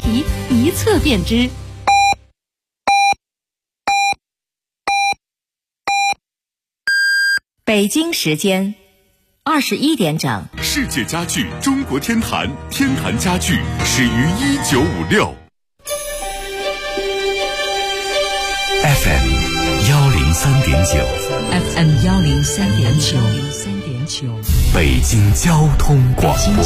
题一测便知。北京时间21点整， 世界家具中国天坛，天坛家具始于1956。FM 103.9， 北京交通广播，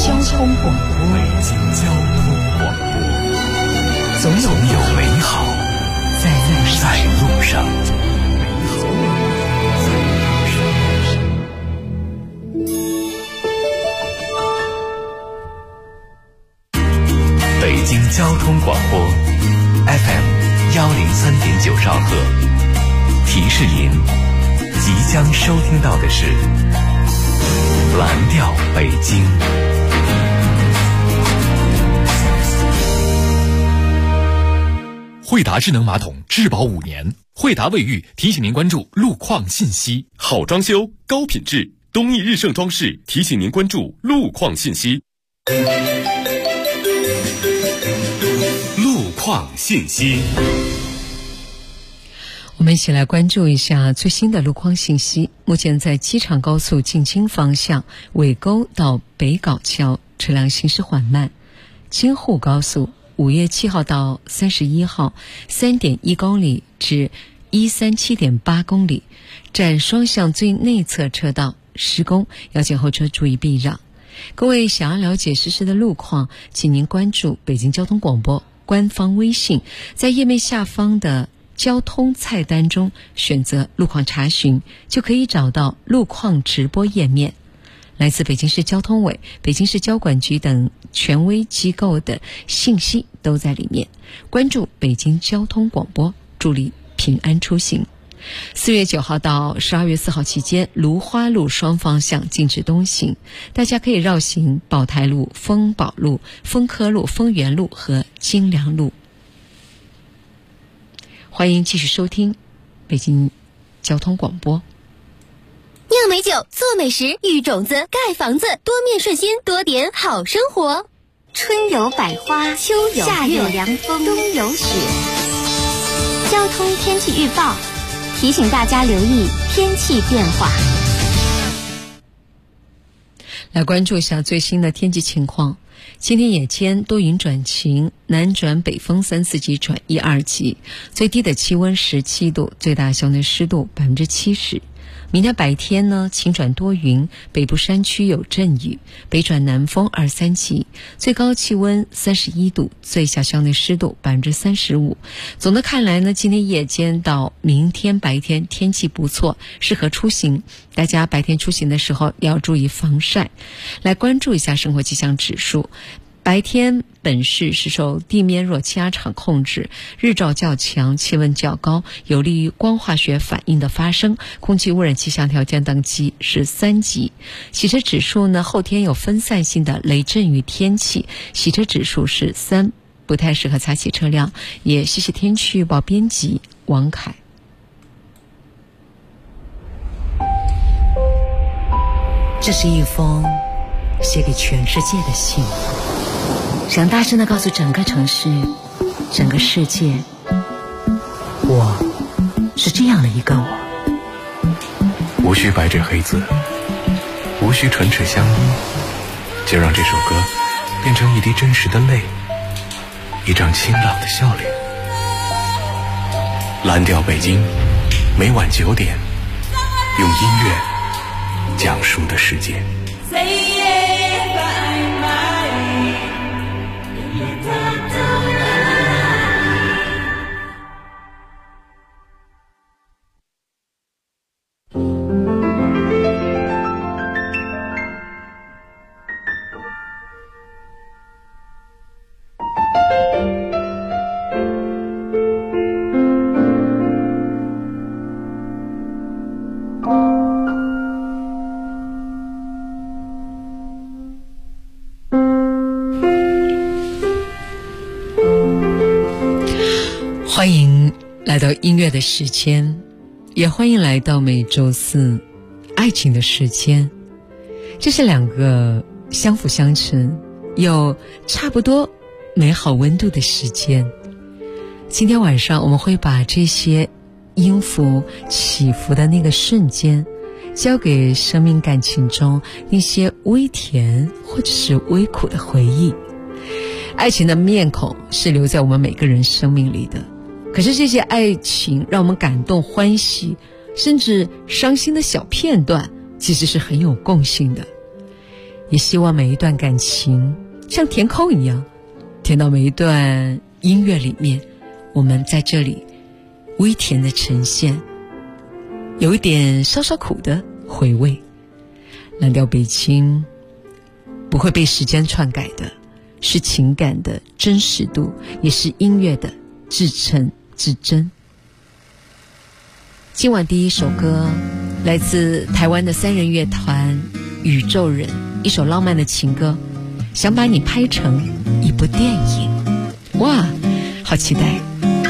总有美好在路上。北京交通广播 FM 103.9兆赫，提示您即将收听到的是蓝调北京。 惠达智能马桶质保5年，惠达卫浴提醒您关注路况信息。 好装修高品质，东义日盛装饰提醒您关注路况信息。路况信息， 我们一起来关注一下最新的路况信息。目前在机场高速进京方向尾沟到北碘桥车辆行驶缓慢，京沪高速5月7号到31号 3.1 公里至137.8公里，占双向最内侧车道施工，要请后车注意避让。各位想要了解实时的路况，请您关注北京交通广播官方微信，在页面下方的交通菜单中选择路况查询，就可以找到路况直播页面。来自北京市交通委、北京市交管局等权威机构的信息都在里面。关注北京交通广播，助力平安出行。4月9号到12月4号期间，芦花路双方向禁止东行，大家可以绕行宝台路、丰宝路、丰科路、丰源路和金良路。欢迎继续收听北京交通广播。 酿美酒，做美食，育种子，盖房子，多面顺心，多点好生活。春有百花，秋有月，夏有凉风，冬有雪。交通天气预报提醒大家留意天气变化。 来关注一下最新的天气情况。今天夜间多云转晴，南转北风3、4级转1、2级，最低的气温17度，最大相对湿度70%。明天白天呢，晴转多云，北部山区有阵雨，北转南风2、3级，最高气温31度，最小相对湿度35%。总的看来呢，今天夜间到明天白天天气不错，适合出行。大家白天出行的时候要注意防晒。来关注一下生活气象指数。白天本市是受地面热气压场控制，日照较强，气温较高，有利于光化学反应的发生，空气污染气象条件等级是3级。洗车指数呢，后天有分散性的雷阵雨天气，洗车指数是3，不太适合擦洗车辆。也谢谢天气预报编辑王凯。 这是一封写给全世界的信，想大声地告诉整个城市，整个世界，我是这样的一个我。 无需白纸黑字，无需唇齿相依，就让这首歌变成一滴真实的泪，一张清朗的笑脸。蓝调北京，每晚9点，用音乐讲述的世界。 欢迎来到音乐的时间，也欢迎来到每周四爱情的时间。这是两个相辅相成又差不多美好温度的时间。今天晚上我们会把这些音符起伏的那个瞬间交给生命感情中那些微甜或者是微苦的回忆。爱情的面孔是留在我们每个人生命里的，可是这些爱情让我们感动、欢喜甚至伤心的小片段其实是很有共性的。也希望每一段感情像填空一样，填到每一段音乐里面，我们在这里微甜的呈现，有一点稍稍苦的回味。蓝调北京不会被时间篡改的，是情感的真实度，也是音乐的至诚至真。今晚第一首歌来自台湾的3人乐团宇宙人，一首浪漫的情歌，想把你拍成一部电影。哇，好期待。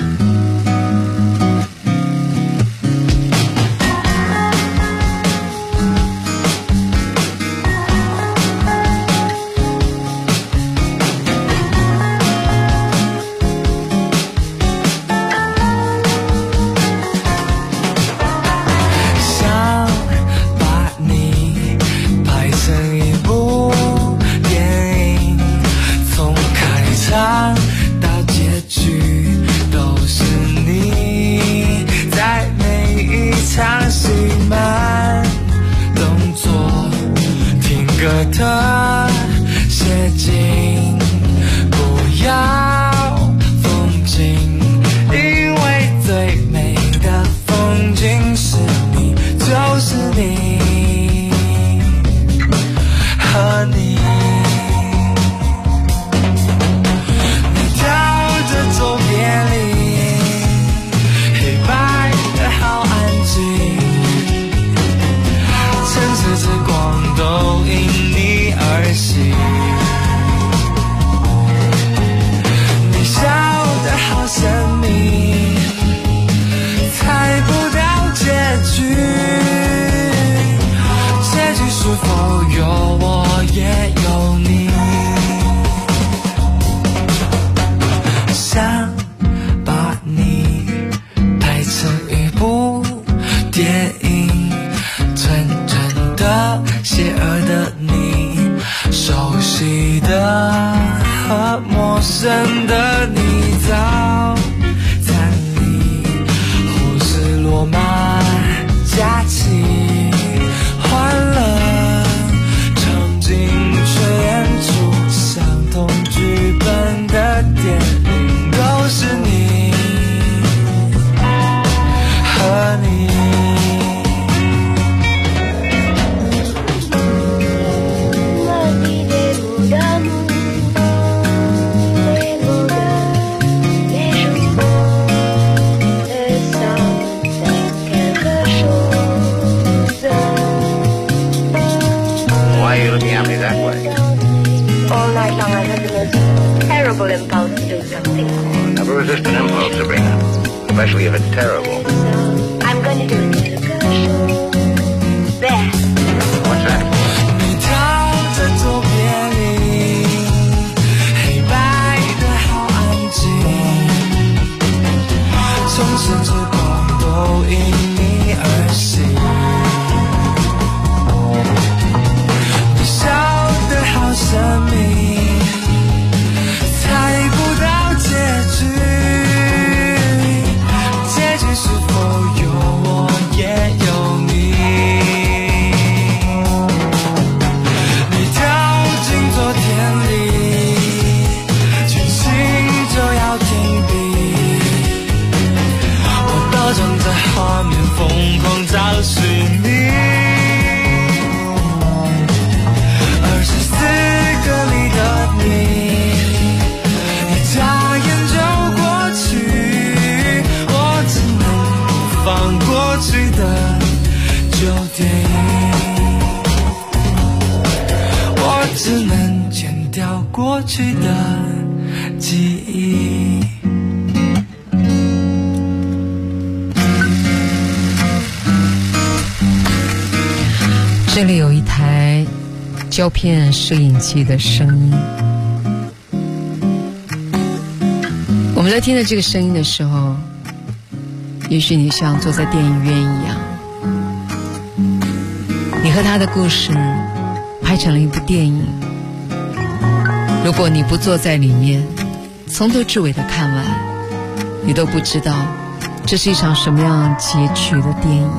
这里有一台胶片摄影机的声音， 们在听着这个声音的时候，也许你像坐在电影院一样，你和他的故事拍成了一部电影。如果你不坐在里面从头至尾的看完，你都不知道这是一场什么样结局的电影。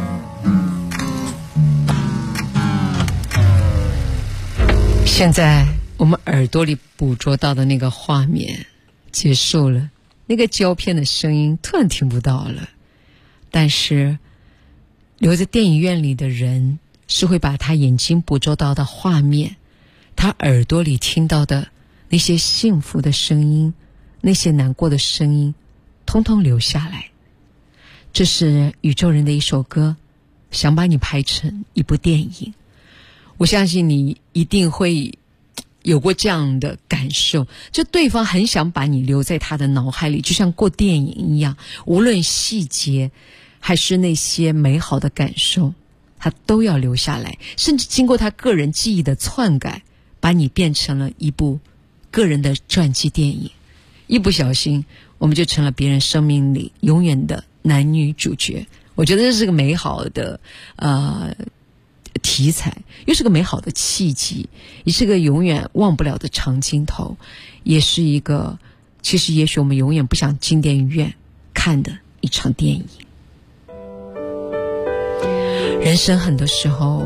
现在我们耳朵里捕捉到的那个画面结束了，那个胶片的声音突然听不到了，但是留在电影院里的人是会把他眼睛捕捉到的画面，他耳朵里听到的那些幸福的声音，那些难过的声音通通留下来。这是宇宙人的一首歌，想把你拍成一部电影。我相信你一定会有过这样的感受，就对方很想把你留在他的脑海里，就像过电影一样，无论细节还是那些美好的感受，他都要留下来，甚至经过他个人记忆的篡改，把你变成了一部个人的传记电影。一不小心我们就成了别人生命里永远的男女主角。我觉得这是个美好的题材，又是个美好的契机，也是个永远忘不了的长镜头，也是一个其实也许我们永远不想进电影院看的一场电影。人生很多时候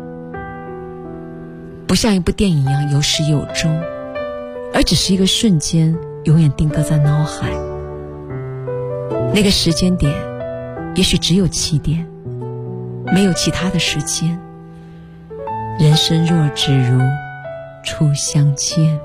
不像一部电影一样有始有终，而只是一个瞬间永远定格在脑海。那个时间点也许只有起点，没有其他的时间。人生若只如初相见。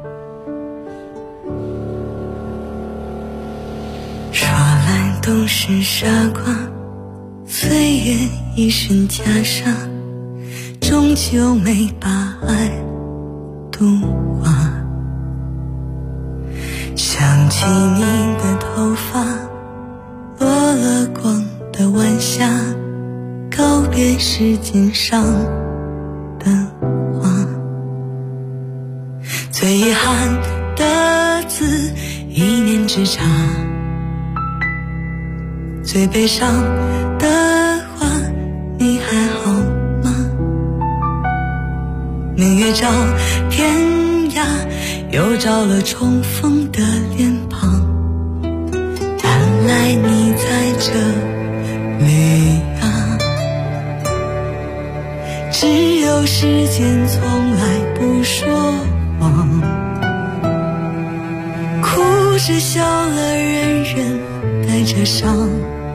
说来都是傻瓜，岁月一身袈裟，终究没把爱度化。想起你的头发，落了光的晚霞，告别时间上的话。最遗憾的字，一念之差。最悲伤的话，你还好吗？明月照天涯，又照了重逢的脸庞。原来你在这里啊，只有时间从来不说谎，哭着笑了，人人带着伤。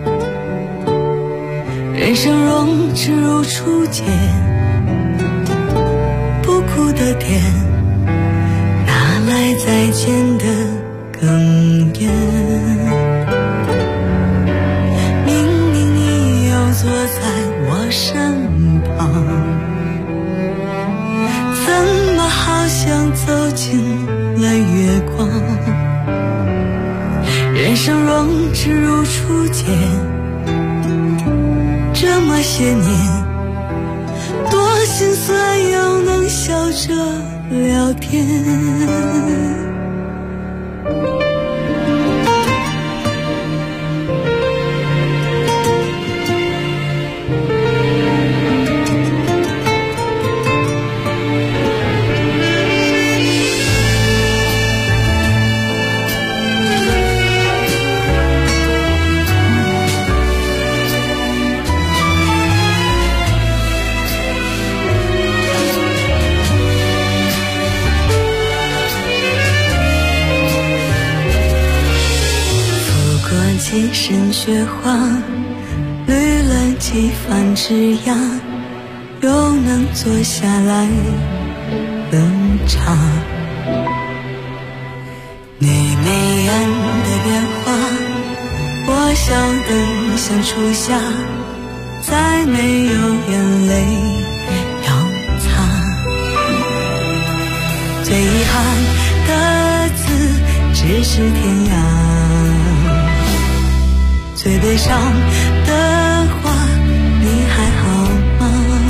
人生若只如初见，不哭的甜，哪来再见的哽咽？明明你又坐在我身旁，怎么好像走进了月光？人生若只如初见，这么些年，多心酸又能笑着聊天。几身雪花，绿了几番枝桠，又能坐下来冷茶。你眉眼的变化，我笑得像初夏，再没有眼泪要擦。最遗憾的字，只是天涯。最悲伤的话，你还好吗？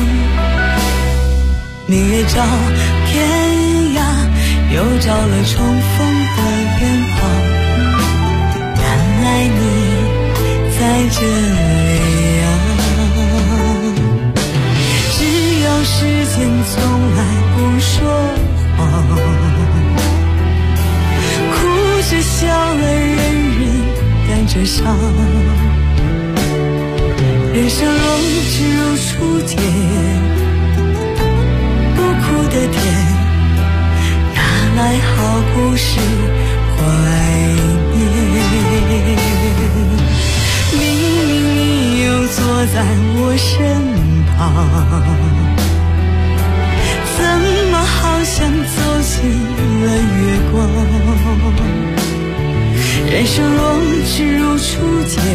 明月照天涯，又照了重逢的脸庞。 这样。只要时间从来不说谎，哭着笑了，人人带着伤。人生若只如初见，不哭的甜，哪来好故事怀念？明明你又坐在我身旁，怎么好像走进了月光？人生若只如初见，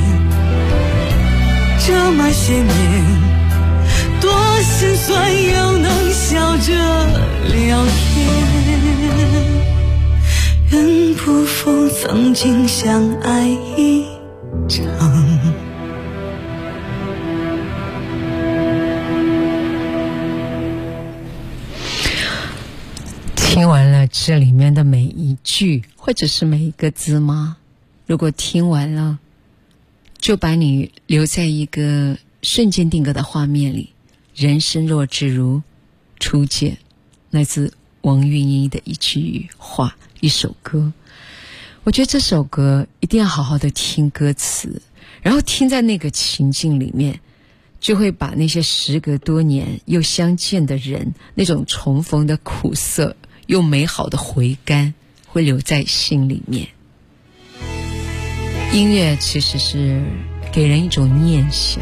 这么些年，多心酸又能笑着聊天。愿不负曾经相爱一场。 听完了这里面的每一句或者是每一个字吗？如果听完了，就把你留在一个瞬间定格的画面里。人生若只如初见，来自王韵一的一句话，一首歌。我觉得这首歌一定要好好的听歌词，然后听在那个情境里面，就会把那些时隔多年又相见的人，那种重逢的苦涩又美好的回甘，会留在心里面。音乐其实是给人一种念想，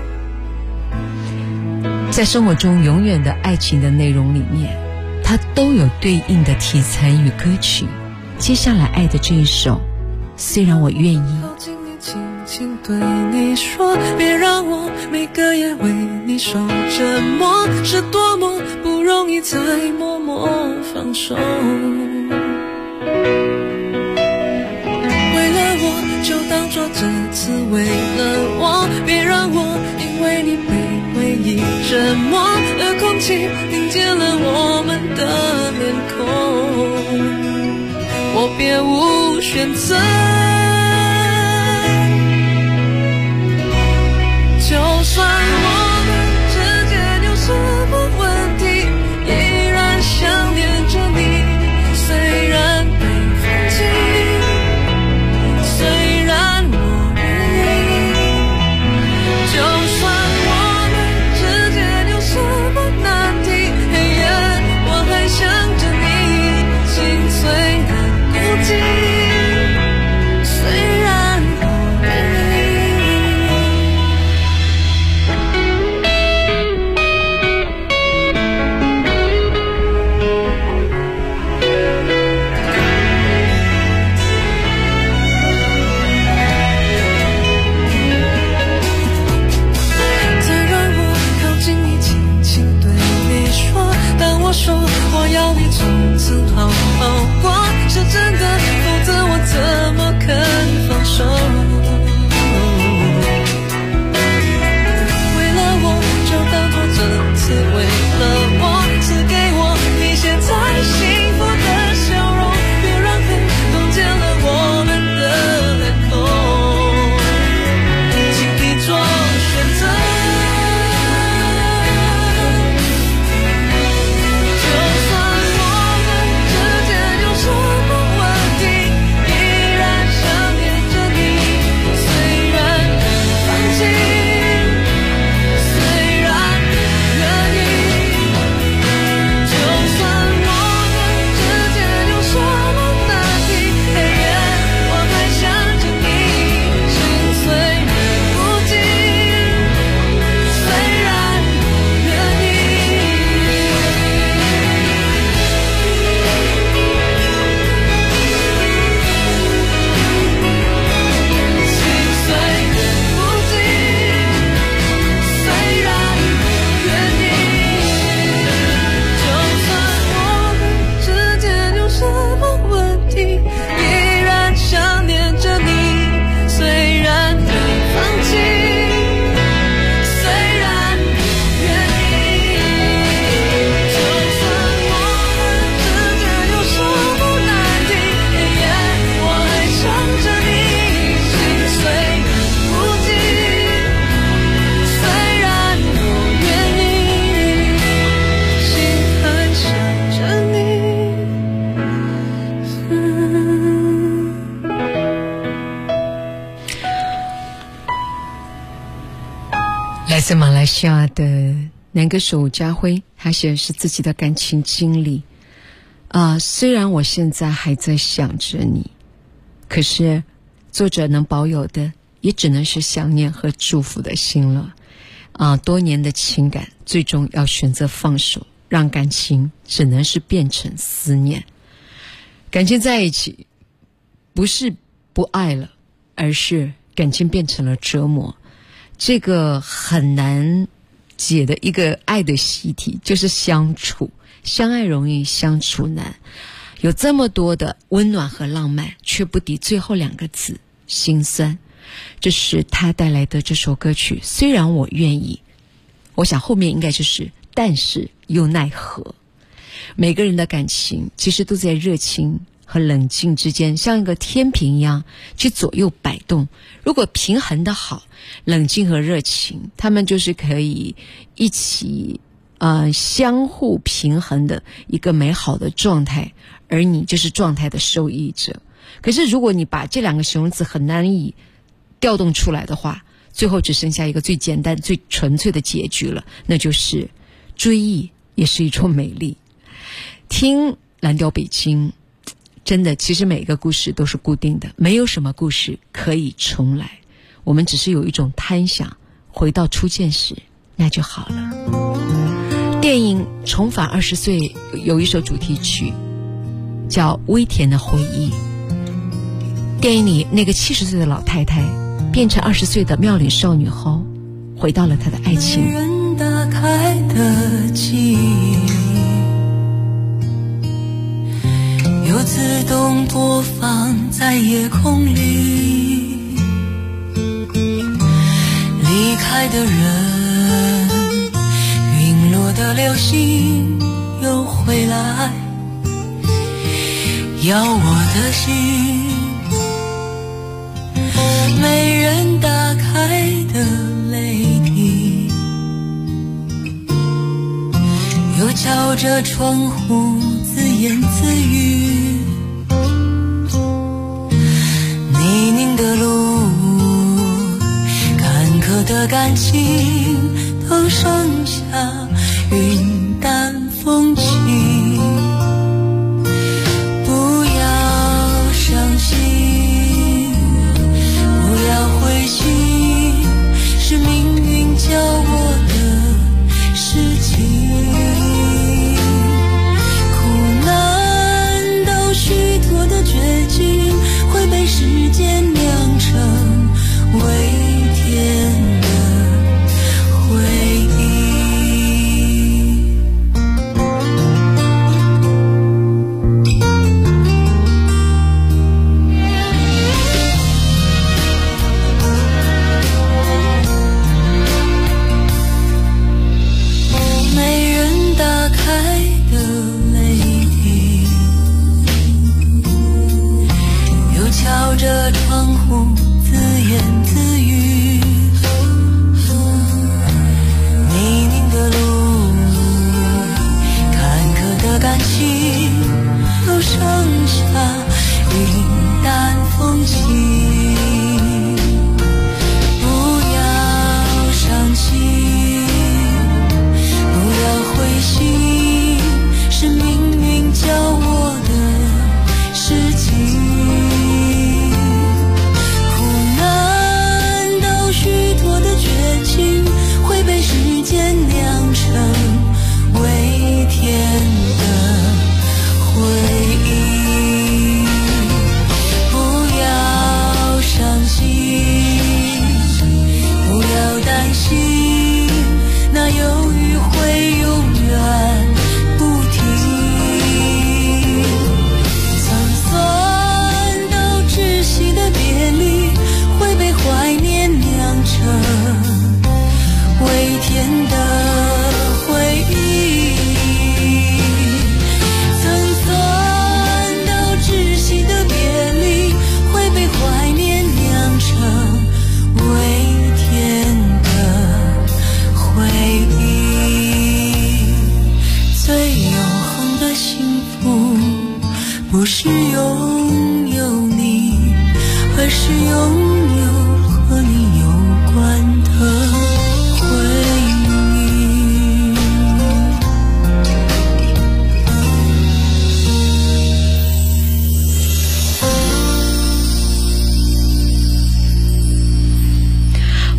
在生活中永远的爱情的内容里面，它都有对应的题材与歌曲。接下来爱的这一首，虽然我愿意， 靠近你，轻轻对你说，别让我每个夜为你守着默，是多么不容易才默默放手。为了我就当作这次为了我，别让我因为你被回忆折磨，而空气凝结了我们的脸孔，我别无选择。就算我们之间有什么问题，依然想念着你，虽然被放弃，虽然我愿意。就算我们之间有什么难题，黑夜我还想着你，心虽然孤寂，虽自马来西亚的男歌手家辉，他写的是自己的感情经历虽然我现在还在想着你，可是作者能保有的也只能是想念和祝福的心了多年的情感最终要选择放手，让感情只能是变成思念。感情在一起不是不爱了，而是感情变成了折磨。这个很难解的一个爱的习题就是相处，相爱容易相处难。有这么多的温暖和浪漫，却不敌最后2个字心酸。这是他带来的这首歌曲，虽然我愿意，我想后面应该就是但是又奈何。每个人的感情其实都在热情和冷静之间，像一个天平一样去左右摆动。如果平衡的好，冷静和热情他们就是可以一起相互平衡的一个美好的状态，而你就是状态的受益者。可是如果你把这2个形容词很难以调动出来的话，最后只剩下一个最简单最纯粹的结局了，那就是追忆也是一种美丽。听蓝调北京，真的其实每个故事都是固定的，没有什么故事可以重来，我们只是有一种贪想回到初见时那就好了。电影《重返20岁》有一首主题曲叫《微甜的回忆》，电影里那个70岁的老太太变成20岁的妙龄少女后，回到了她的爱情。 人打开的记忆有自动播放在夜空里，离开的人，陨落的流星又回来，要我的心，没人打开的泪滴，又敲着窗户自言自语，泥泞的路，坎坷的感情，都剩下云淡风轻。不要伤心，不要灰心，是命运教我的事情。苦难都虚脱的绝境，会被时间酿成微甜的回忆。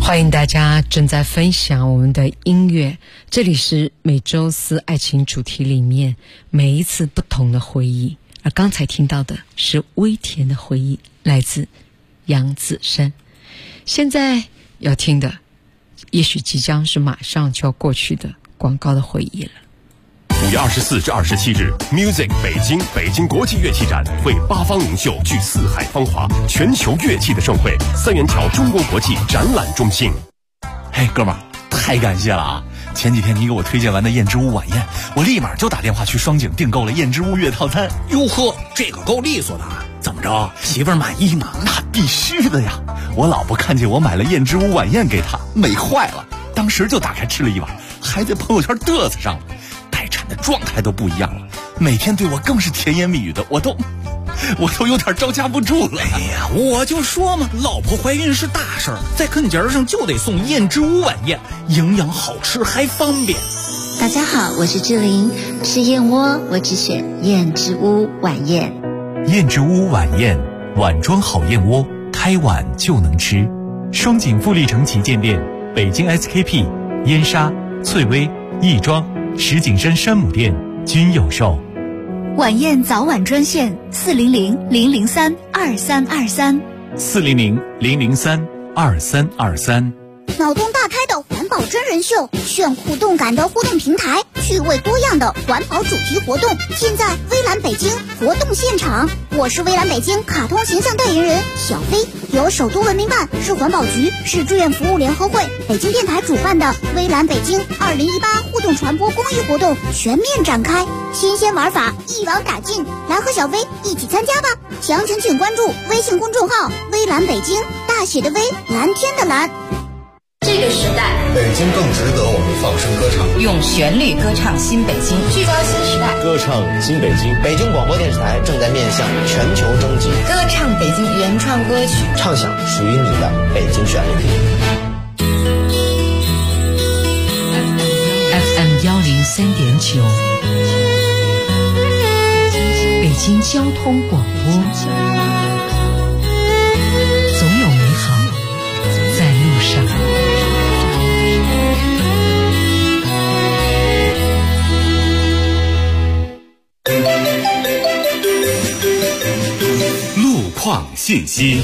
欢迎大家正在分享我们的音乐，这里是每周四爱情主题里面每一次不同的回忆，而刚才听到的是微甜的回忆，来自杨子姗。现在要听的也许即将是马上就要过去的广告的回忆了。 5月24至27日 Music 北京国际乐器展为八方名秀聚四海芳华，全球乐器的盛会，三元桥中国国际展览中心。 嘿，哥们儿，太感谢了啊！前几天你给我推荐完的燕之屋晚宴，我立马就打电话去双井订购了燕之屋月套餐。 哟呵，这个够利索的，怎么着，媳妇儿满意吗？ 那必须的呀！我老婆看见我买了燕之屋晚宴给她，美坏了，当时就打开吃了一碗，还在朋友圈嘚瑟上了。待产的状态都不一样了，每天对我更是甜言蜜语的，我都有点招架不住了。 哎呀，我就说嘛，老婆怀孕是大事儿，在跟节上就得送燕之屋晚宴，营养好吃还方便。 大家好，我是志玲，吃燕窝我只选燕之屋晚宴。 燕之屋晚宴，碗装好燕窝，开碗就能吃。双井富力城旗舰店、北京 SKP、燕莎、翠微、亦庄、石景山山姆店均有售。 晚宴早晚专线400-003-2323 400-003-2323。 脑洞大开的环保真人秀，炫酷动感的互动平台，趣味多样的环保主题活动，尽在微蓝北京活动现场。我是微蓝北京卡通形象代言人小飞，由首都文明办、市环保局、市志愿服务联合会、北京电台主办的微蓝北京2018互动传播公益活动全面展开，新鲜玩法一网打尽，来和小飞一起参加吧！详情请关注微信公众号微蓝北京，大写的微，蓝天的蓝。 这个时代， 北京更值得我们放声歌唱， 用旋律歌唱新北京，聚焦新时代， 歌唱新北京。北京广播电视台正在面向全球征集， 歌唱北京原创歌曲， 唱响属于你的北京旋律。 FM 103.9，北京交通广播，总有美好在路上。 路况信息，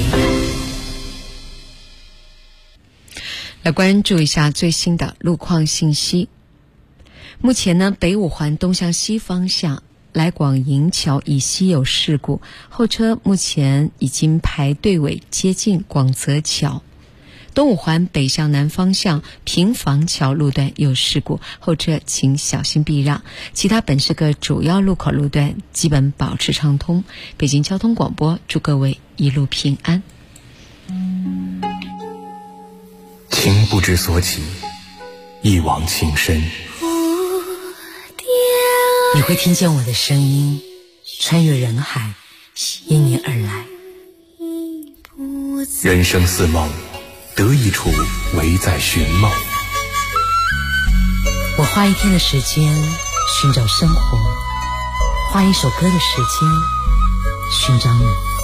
来关注一下最新的路况信息。目前呢，北五环东向西方向来广营桥以西有事故，后车目前已经排队尾接近广泽桥。东五环北向南方向平房桥路段有事故，后车请小心避让，其他本市各主要路口路段基本保持畅通。北京交通广播祝各位一路平安。 情不知所起，一往情深。 你会听见我的声音穿越人海，因你而来。 人生似梦，得一处唯在寻梦。 我花一天的时间寻找生活，花一首歌的时间寻找你。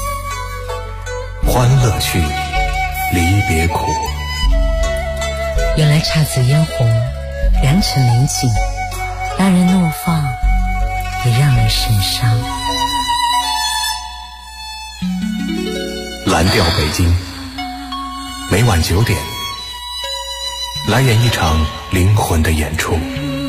欢乐去，离别苦。 原来姹紫嫣红，良辰美景，让人怒放，也让人神伤。 蓝调北京，每晚9点，来演一场灵魂的演出。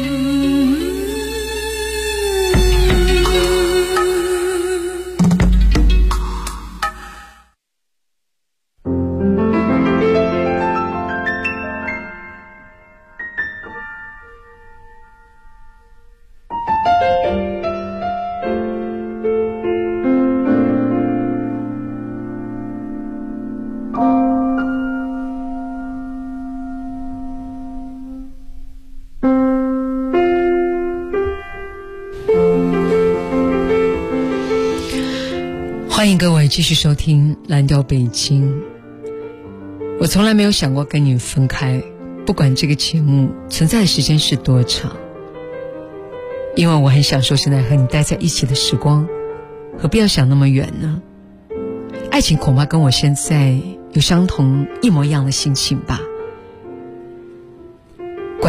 欢迎各位继续收听蓝调北京。我从来没有想过跟你分开，不管这个节目存在的时间是多长，因为我很享受现在和你待在一起的时光，何必要想那么远呢？爱情恐怕跟我现在有相同一模一样的心情吧。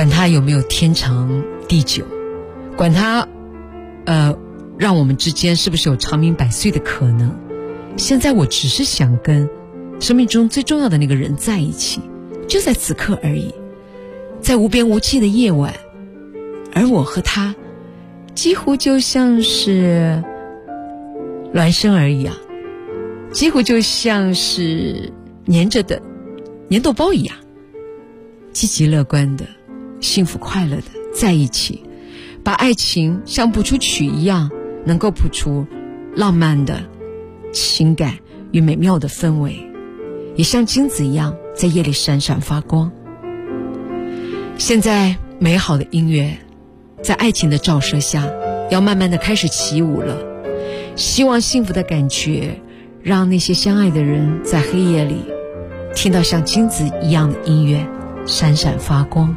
管它有没有天长地久，管它让我们之间是不是有长命百岁的可能，现在我只是想跟生命中最重要的那个人在一起，就在此刻而已，在无边无际的夜晚，而我和他几乎就像是孪生而已啊，几乎就像是粘着的粘豆包一样，积极乐观的，幸福快乐的在一起，把爱情像谱出曲一样，能够谱出浪漫的情感与美妙的氛围，也像金子一样在夜里闪闪发光。现在美好的音乐在爱情的照射下要慢慢的开始起舞了，希望幸福的感觉让那些相爱的人在黑夜里听到像金子一样的音乐闪闪发光。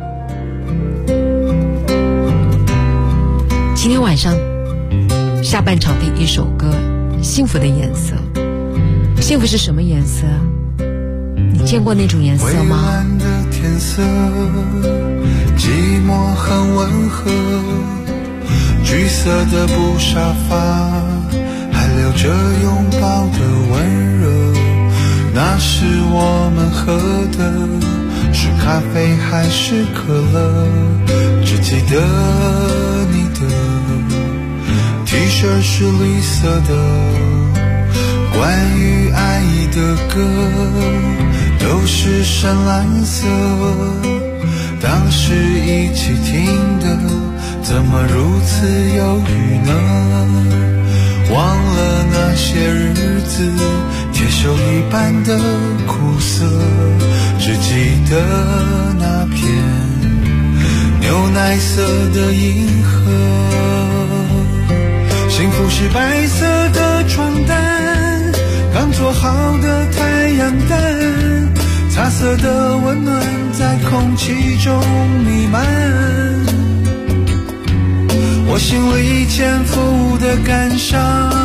今天晚上下半场的一首歌《幸福的颜色》。幸福是什么颜色？你见过那种颜色吗？ 蔚蓝的天色，寂寞很温和，橘色的布沙发还留着拥抱的温热，那是我们喝的是咖啡还是可乐，只记得你的 T 恤是绿色的，关于爱意的歌都是深蓝色，当时一起听的怎么如此忧郁呢？忘了那些日子铁锈一般的苦涩，只记得那片牛奶色的银河。幸福是白色的床单，刚做好的太阳蛋，茶色的温暖在空气中弥漫，我心里潜伏的感伤，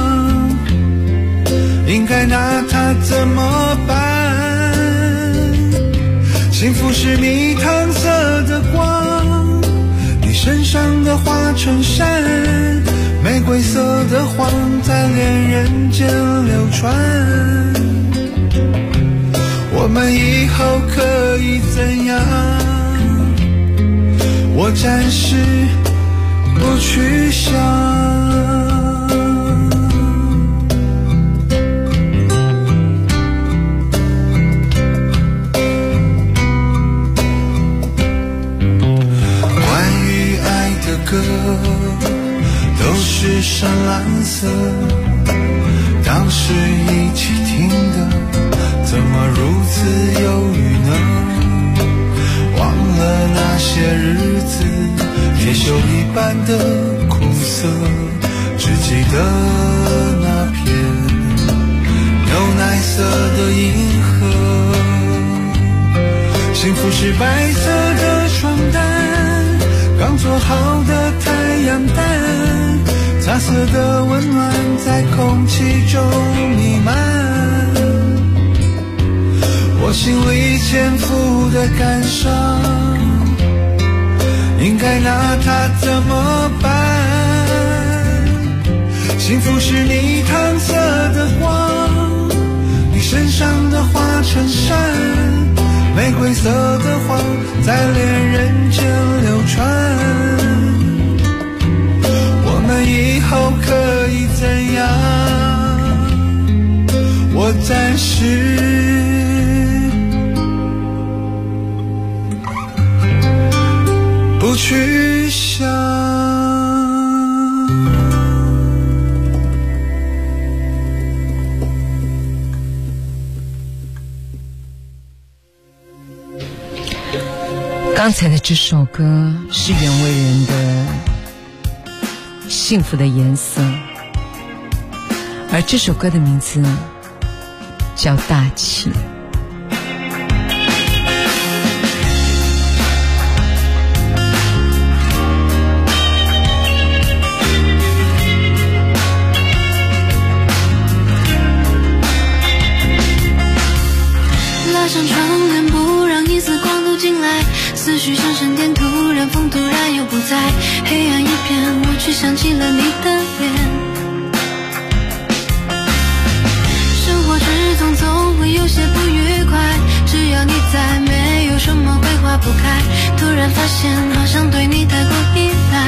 应该拿它怎么办？幸福是蜜糖色的光，你身上的花衬衫，玫瑰色的谎在恋人间流传，我们以后可以怎样？我暂时不去想。关于爱的歌都是深蓝色，当时一起听的怎么如此忧郁呢？忘了那些日子铁锈一般的苦涩，只记得那片牛奶色的银河。幸福是白色的床单，刚做好的太阳蛋，茶色的温暖在空气中弥漫，我心里潜伏的感伤，应该拿它怎么办？幸福是蜜糖色的光，你身上的花衬衫，玫瑰色的谎在恋人间流传，我们以后可以怎样？我暂时不去想。 刚才的这首歌是袁惟仁的《幸福的颜色》，而这首歌的名字叫《大气》。 拉上窗帘，不让一丝光透进来， 思绪上升点，突然风突然又不在，黑暗一片，我却想起了你的脸。生活之中总会有些不愉快，只要你在，没有什么会化不开。突然发现好像对你太过依赖，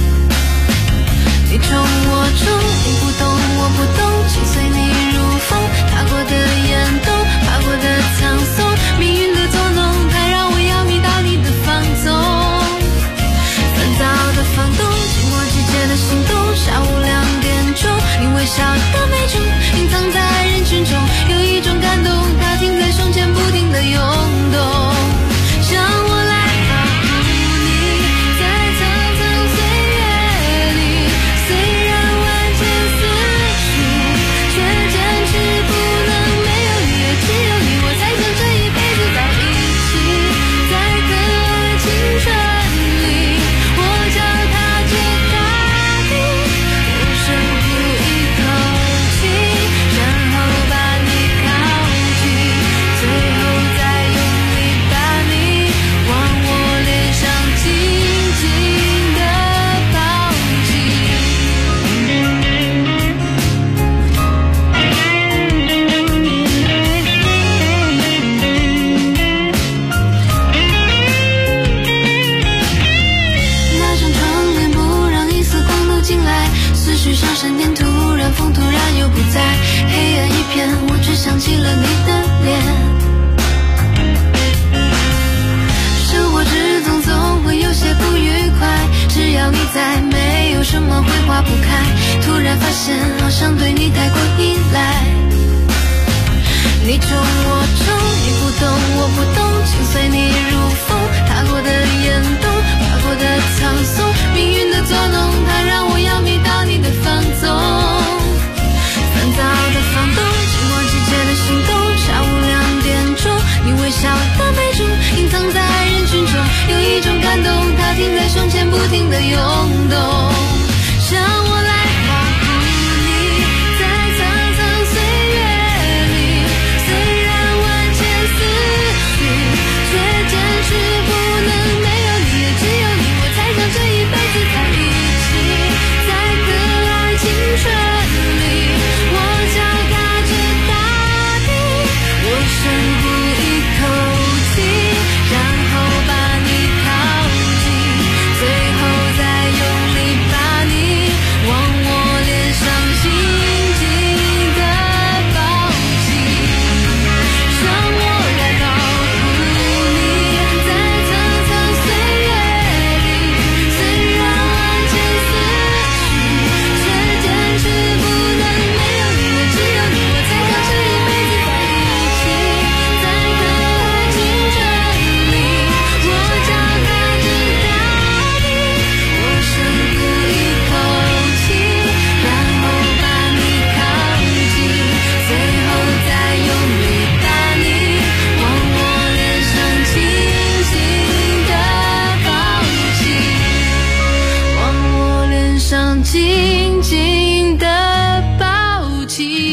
你宠我宠，你不懂我不懂，心随你如风，踏过的眼动，爬过的苍松，命运的捉弄，它让我要迷到你的放纵。烦躁的房东，紧握季节的心动，下午2点钟，你微笑的眉中，隐藏在人群中，有一种感动，它停在胸前，不停地涌动，像我来保护你，在苍苍岁月里，虽然万千思绪，却坚持不能没有你，也只有你，我才想这一辈子在一起，在可爱青春里，我脚踏着大地，我深呼一口气，然后把你靠近，最后再用力把你往我脸上紧紧地抱紧。拉上窗帘，不让一丝光透进来，思绪上升点，突然风突然又不在，黑暗一片，我却想起了你的脸。生活之中总会有些不愉快，只要你在，没有什么会化不开。突然发现好像对你太过依赖，你宠我宠，你不懂我不懂，心随你如风，踏过的眼动，爬过的苍松，命运的捉弄，它让我要迷到你的放纵。烦躁的房东，紧握季节的心动，下午2点钟，你微笑的眉中，隐藏在人群中，有一种感动，它停在胸前，不停地涌动，像我来保护你，在苍苍岁月里，虽然万千思绪，却坚持不能没有你，也只有你，我才想这一辈子在一起，在可爱青春里，我脚踏着大地，我深呼一口气，然后把你靠近，最后再用力把你往我脸上紧紧地抱紧，让我来保护你，在苍苍岁月里，虽然万千思绪，却坚持不能没有你，也只有你，我才想这一辈子在一起，在可爱青春里，我脚踏着大地，我深呼一口气，然后把你靠近，最后再用力把你往我脸上轻轻地抱紧，往我脸上紧紧地抱紧。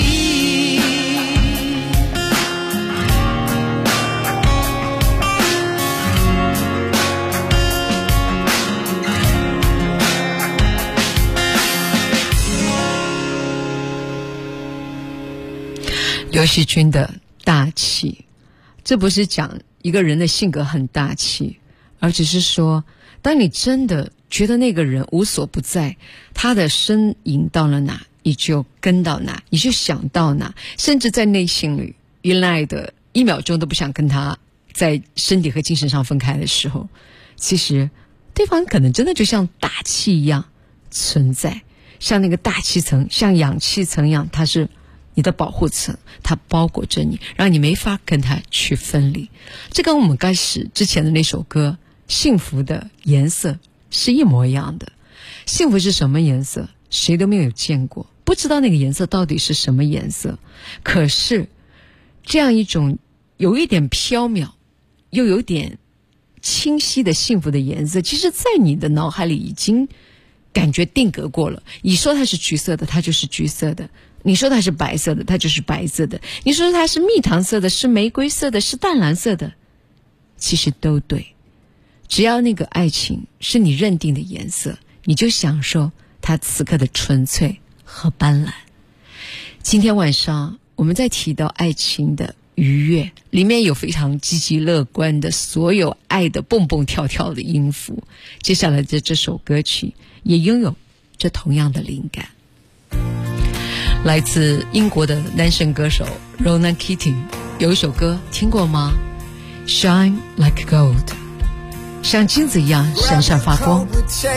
刘惜君的大气，这不是讲一个人的性格很大气，而只是说当你真的觉得那个人无所不在，他的身影到了哪你就跟到哪，你就想到哪，甚至在内心里原来的1秒钟都不想跟他在身体和精神上分开的时候，其实对方可能真的就像大气一样存在，像那个大气层，像氧气层一样，它是你的保护层，它包裹着你，让你没法跟它去分离。这跟我们开始之前的那首歌幸福的颜色是一模一样的。幸福是什么颜色谁都没有见过，不知道那个颜色到底是什么颜色，可是这样一种有一点缥缈又有点清晰的幸福的颜色，其实在你的脑海里已经感觉定格过了。你说它是橘色的，它就是橘色的；你说它是白色的，它就是白色的；你说它是蜜糖色的，是玫瑰色的，是淡蓝色的，其实都对。 只要那个爱情是你认定的颜色，你就享受它此刻的纯粹和斑斓。今天晚上我们在提到爱情的愉悦，里面有非常积极乐观的所有爱的蹦蹦跳跳的音符。接下来的这首歌曲也拥有这同样的灵感，来自英国的男神歌手 Ronan Keating 有一首歌听过吗？ Shine like gold， 像金子一样闪闪发光。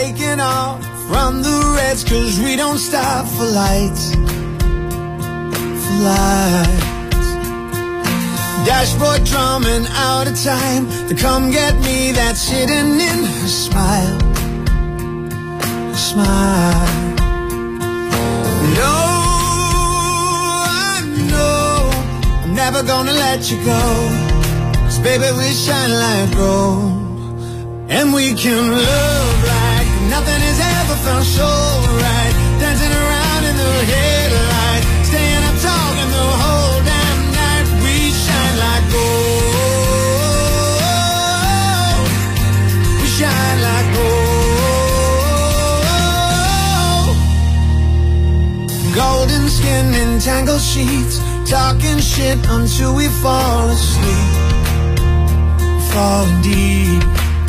Dashboard drumming out of time to come get me, that's hidden in her smile, her smile. No, I know I'm never gonna let you go, 'cause baby we shine like gold, and we can love like nothing has ever felt so right, dancing around in the headlight, staying up talking the whole damn night. We shine like gold, we shine like gold. Golden skin and tangled sheets, talking shit until we fall asleep, falling deep.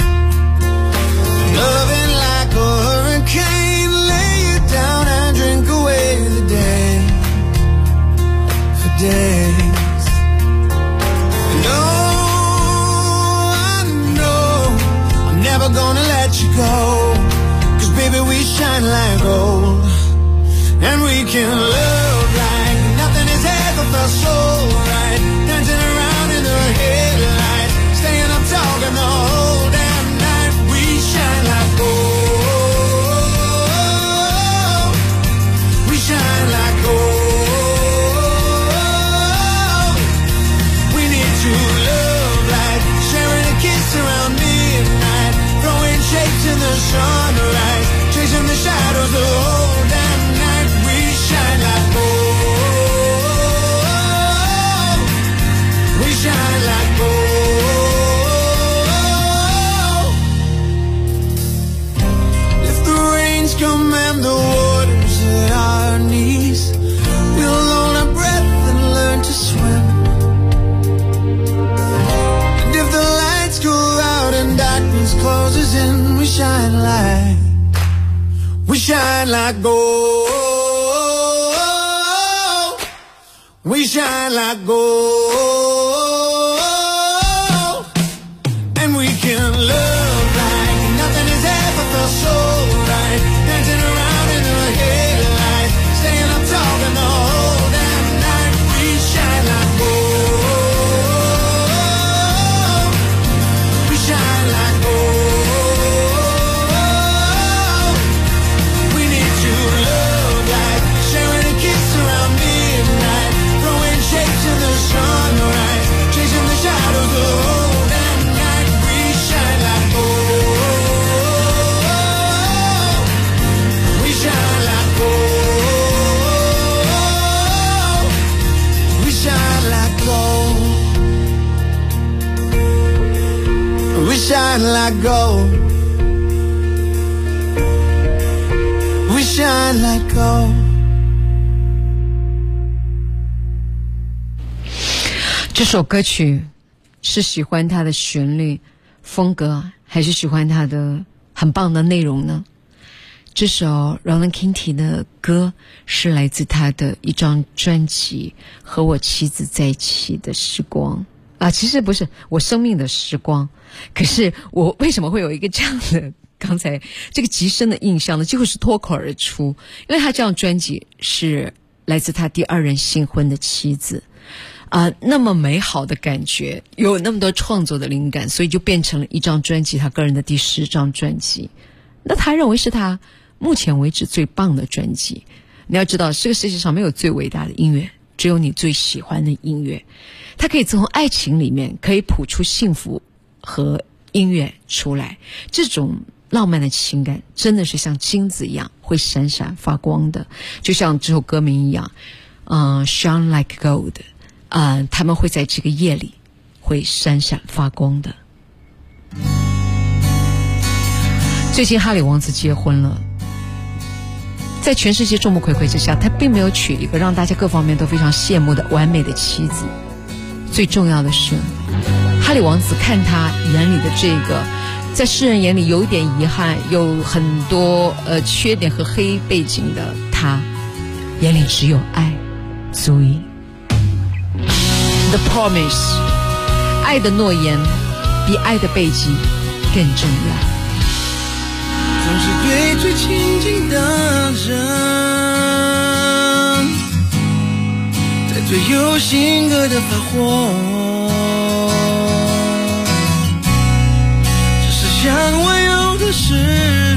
Loving like a hurricane, lay you down and drink away the day, for days. No, I know I'm never gonna let you go, 'cause baby we shine like gold, and we can love like nothing has ever felt so right, dancing around in the headlights, staying up talking the whole damn night. We shine like gold, we shine like gold. We need to love like sharing a kiss around midnight, throwing shapes in the sunrise, chasing the shadows the whole damn night. We shine like gold, we shine like gold. If the rains come and the waters at our knees, we'll hold our breath and learn to swim. And if the lights go out and darkness closes in, we shine like gold, we shine like gold, and we can love like nothing has ever felt so right, dancing around in the headlights, staying up talking the whole damn night. We shine like gold, we shine like gold. We need to love like sharing a kiss around midnight, throwing shapes in the sunrise, chasing the shadows the whole damn night. We shine like gold, we shine like gold, we shine like gold, we shine like gold, we shine like gold. 这首歌曲是喜欢它的旋律风格，还是喜欢它的很棒的内容呢？这首 Ronan Keating 的歌是来自他的一张专辑《和我妻子在一起的时光》啊，其实不是我生命的时光。可是我为什么会有一个这样的刚才这个极深的印象呢？就是脱口而出，因为他这张专辑是来自他第二任新婚的妻子。那么美好的感觉，有那么多创作的灵感，所以就变成了一张专辑，他个人的第10张专辑。那他认为是他目前为止最棒的专辑。你要知道，这个世界上没有最伟大的音乐，只有你最喜欢的音乐。他可以从爱情里面可以谱出幸福和音乐出来，这种浪漫的情感真的是像金子一样会闪闪发光的，就像这首歌名一样，shine like gold。他们会在这个夜里会闪闪发光的。 最近哈里王子结婚了，在全世界众目睽睽之下，他并没有娶一个让大家各方面都非常羡慕的完美的妻子。最重要的是，哈里王子看他眼里的这个在世人眼里有一点遗憾，有很多缺点和黑背景的他，眼里只有爱足以。 The promise， 爱的诺言比爱的背景更重要。 总是对最亲近的人，在最有性格的发火，只是想我有的失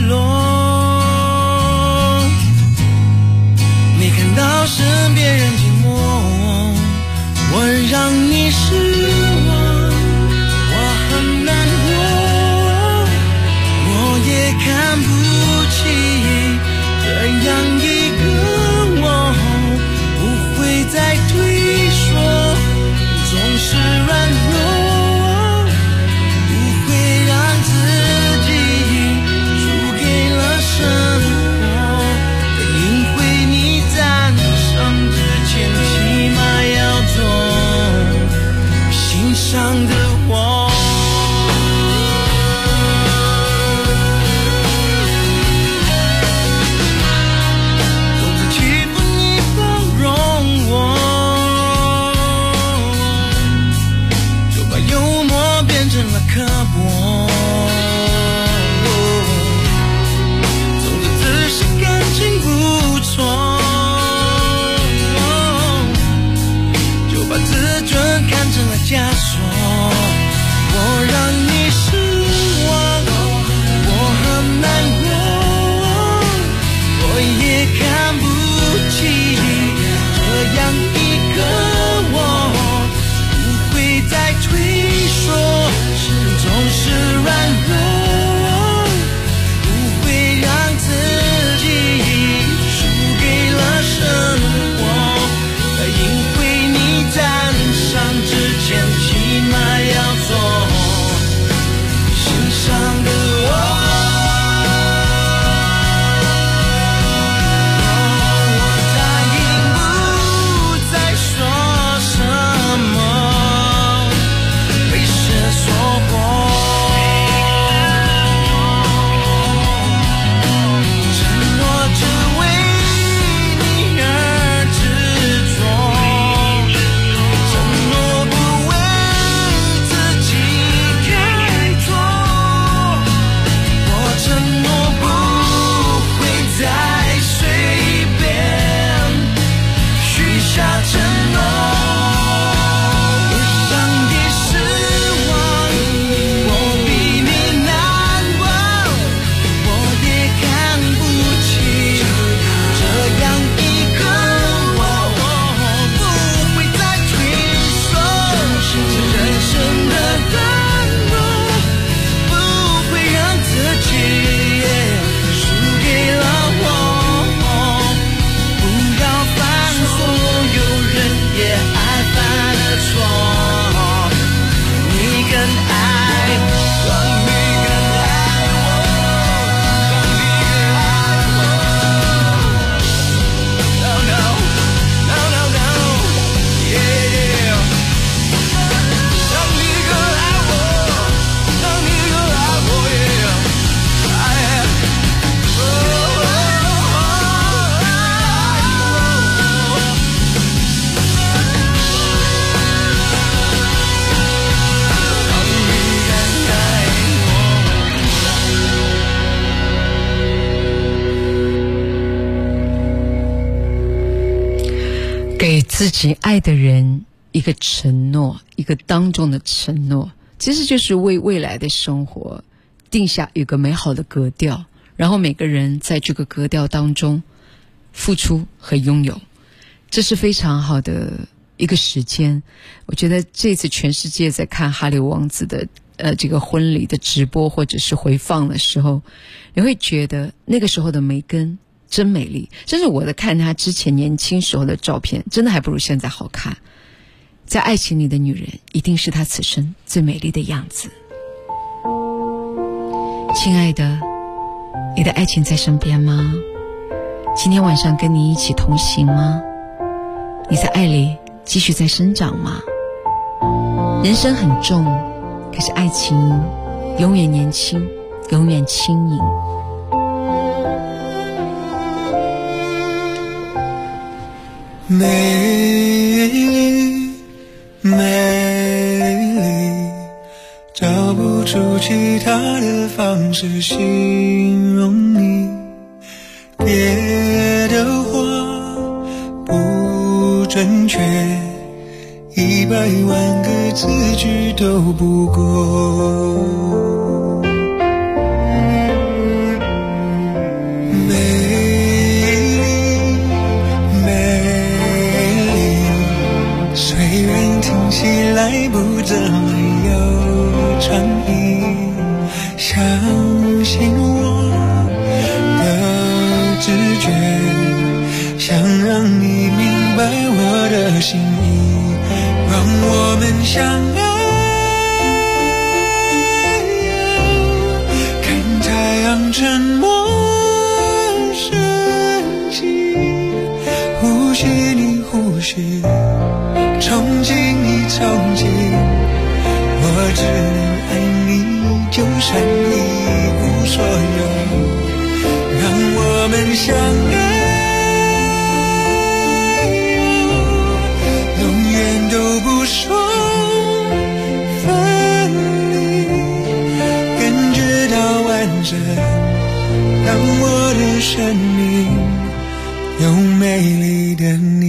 落，没看到身边人寂寞，我让你失望，我很难过，我也看不起这样一个我，不会再退缩，总是软弱，不会让自己输给了生活，在赢回你赞赏之前，起码要做心上的我。刻薄，总之只是感情不错，就把自尊看成了枷锁。我让你失望，我很难过，我也看不起这样一个我，不会再退缩，总是软弱，不会让自己输给了生活，在赢回你赞赏之前，起码要做心上的我。 给自己爱的人一个承诺，一个当众的承诺，其实就是为未来的生活定下一个美好的格调，然后每个人在这个格调当中付出和拥有，这是非常好的一个时间。我觉得这次全世界在看哈里王子的这个婚礼的直播或者是回放的时候，你会觉得那个时候的梅根真美丽，甚至我的看她之前年轻时候的照片，真的还不如现在好看。在爱情里的女人，一定是她此生最美丽的样子。亲爱的， 你的爱情在身边吗？今天晚上跟你一起同行吗？你在爱里继续在生长吗？人生很重，可是爱情永远年轻，永远轻盈。 美丽，美丽，找不出其他的方式形容你。别的话不准确，100万个字句都不够。美丽，美丽，虽然听起来不怎么有创意，相信我的直觉，想让你明白我的心意，让我们相爱，看太阳沉没升起，呼吸你呼吸，憧憬你憧憬，我只能爱你，就算一无所有，让我们相爱，永远都不说分离，感觉到完整，让我的生命有美丽的你。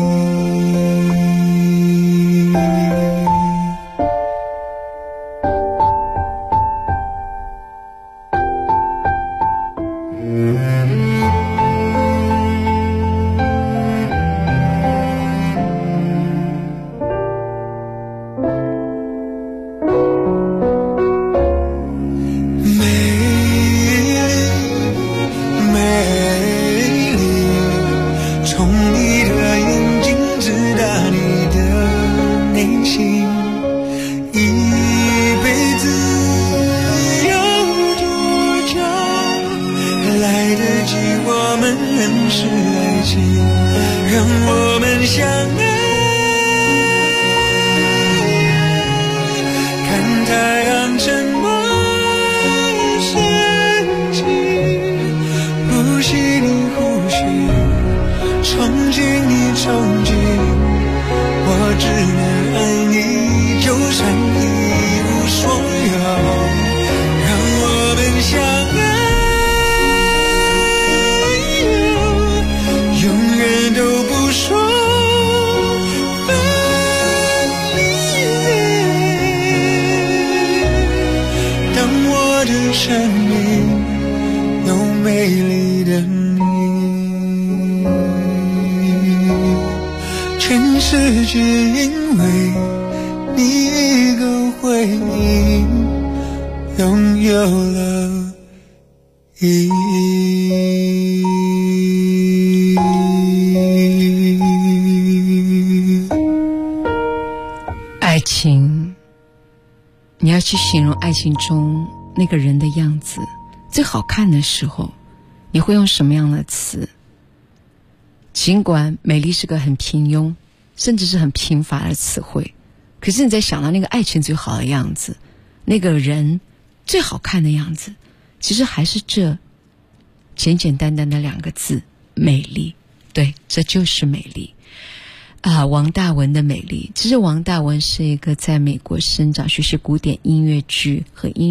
爱情，你要去形容爱情中那个人的样子，最好看的时候，你会用什么样的词？尽管美丽是个很平庸，甚至是很贫乏的词汇，可是你在想到那个爱情最好的样子，那个人最好看的样子，其实还是这简简单单的2个字：美丽。对，这就是美丽。王大文的美丽。其实王大文是一个在美国生长，学习古典音乐剧和古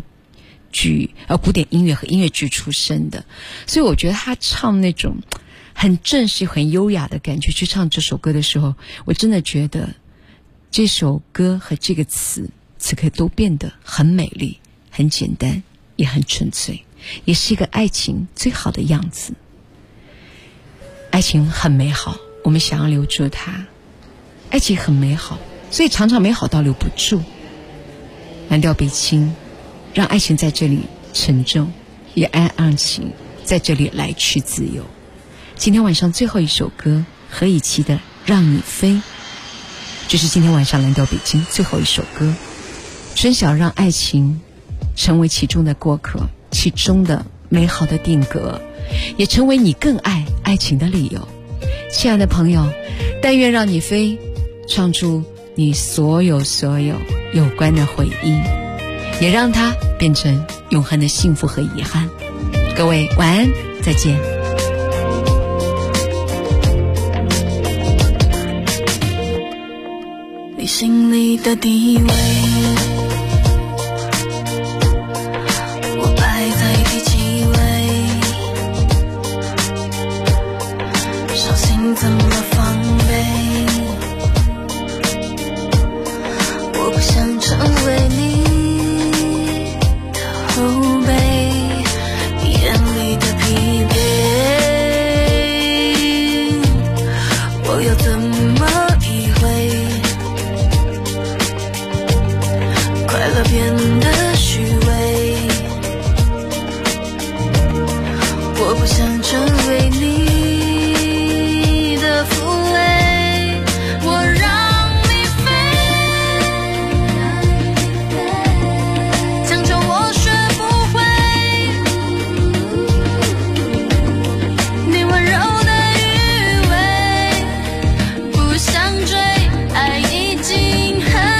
典音乐和音乐剧出身的，所以我觉得他唱那种很正式很优雅的感觉去唱这首歌的时候，我真的觉得这首歌和这个词刻都变得很美丽，很简单，也很纯粹，也是一个爱情最好的样子。爱情很美好，我们想要留住它，爱情很美好，所以常常美好到留不住。蓝调北京，让爱情在这里沉重，也让爱情在这里来去自由。今天晚上最后一首歌，何以琪的《让你飞》，这是今天晚上蓝调北京最后一首歌。春晓让爱情成为其中的过客，其中的美好的定格，也成为你更爱爱情的理由。亲爱的朋友，但愿让你飞，唱出你所有有关的回忆，也让它变成永恒的幸福和遗憾。各位晚安，再见。 你心里的地位，我摆在第几位，小心怎么防备，我不想成为你的后背，你眼里的疲惫，我又怎么体会，快乐变得虚伪，我不想成为你的抚慰，我让你飞，强求我学不会，你温柔的余味，不想追，爱已经很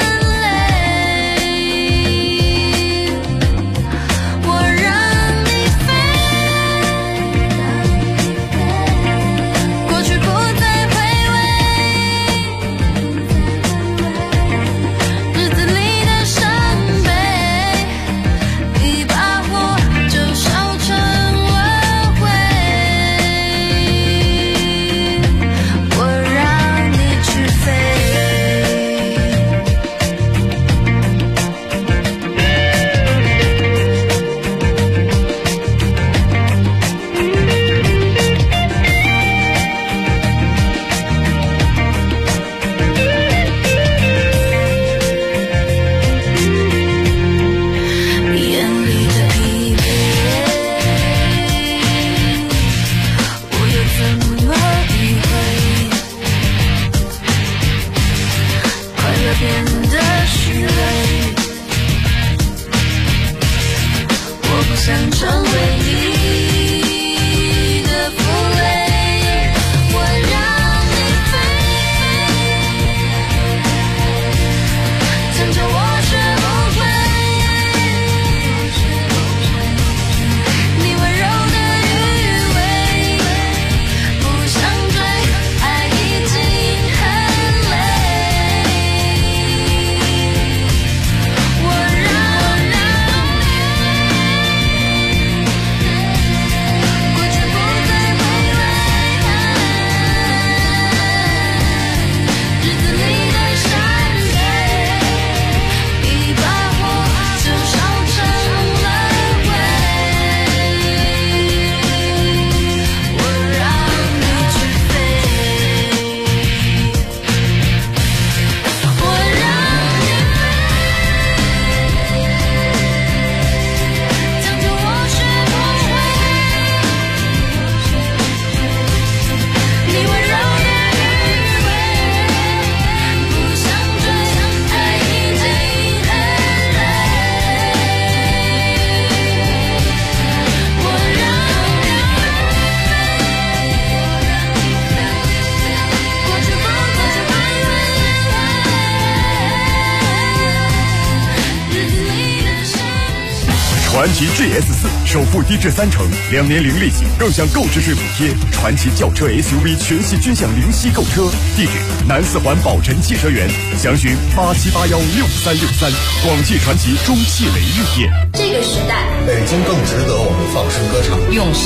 想成为你的负累，我让你飞，强求我学不会，你温柔的余味，不想追，爱已经很累，我让你传祺 GS4 首付低至30%，2年零利息，更享购置税补贴。传祺轿车 SUV 全系均享零息购车。地址：南四环宝辰汽车园，详询87816363。广汽传祺中汽雷玉店。 这个时代， 北京更值得我们放声歌唱。 用